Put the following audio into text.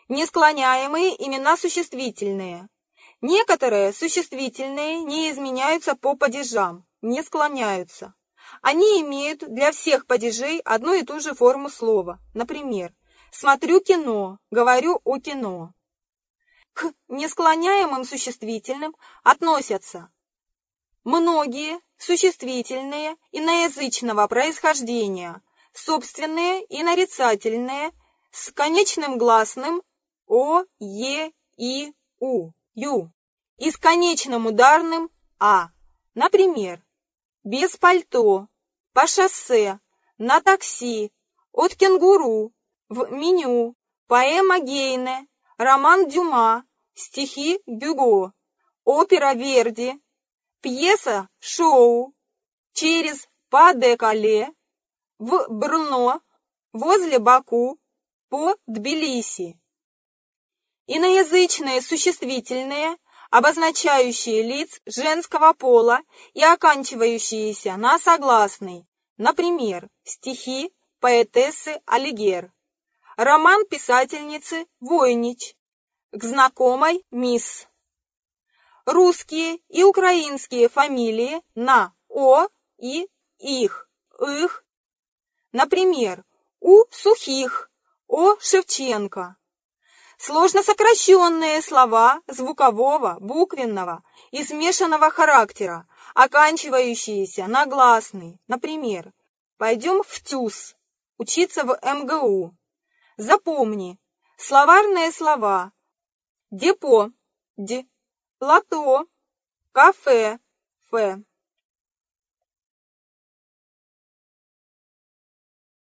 Несклоняемые имена существительные. Некоторые существительные не изменяются по падежам, не склоняются. Они имеют для всех падежей одну и ту же форму слова. Например, «смотрю кино», «говорю о кино». К несклоняемым существительным относятся многие существительные иноязычного происхождения, собственные и нарицательные с конечным гласным о, е, и, у, ю и с конечным ударным а. Например, без пальто, по шоссе, на такси, от кенгуру, в меню, поэма Гейне, роман Дюма, стихи Гюго, опера Верди, пьеса Шоу, через Па-де-Кале, в Брно, возле Баку, по Тбилиси. Иноязычные существительные, обозначающие лиц женского пола и оканчивающиеся на согласный. Например, стихи поэтессы Алигер, роман писательницы Войнич, к знакомой мисс. Русские и украинские фамилии на «о» и «их», «их». Например, у Сухих, о Шевченко. Сложно сокращенные слова звукового, буквенного и смешанного характера, оканчивающиеся на гласный. Например, пойдем в ТЮЗ, учиться в МГУ. Запомни, словарные слова депо, д, лото, кафе, ф.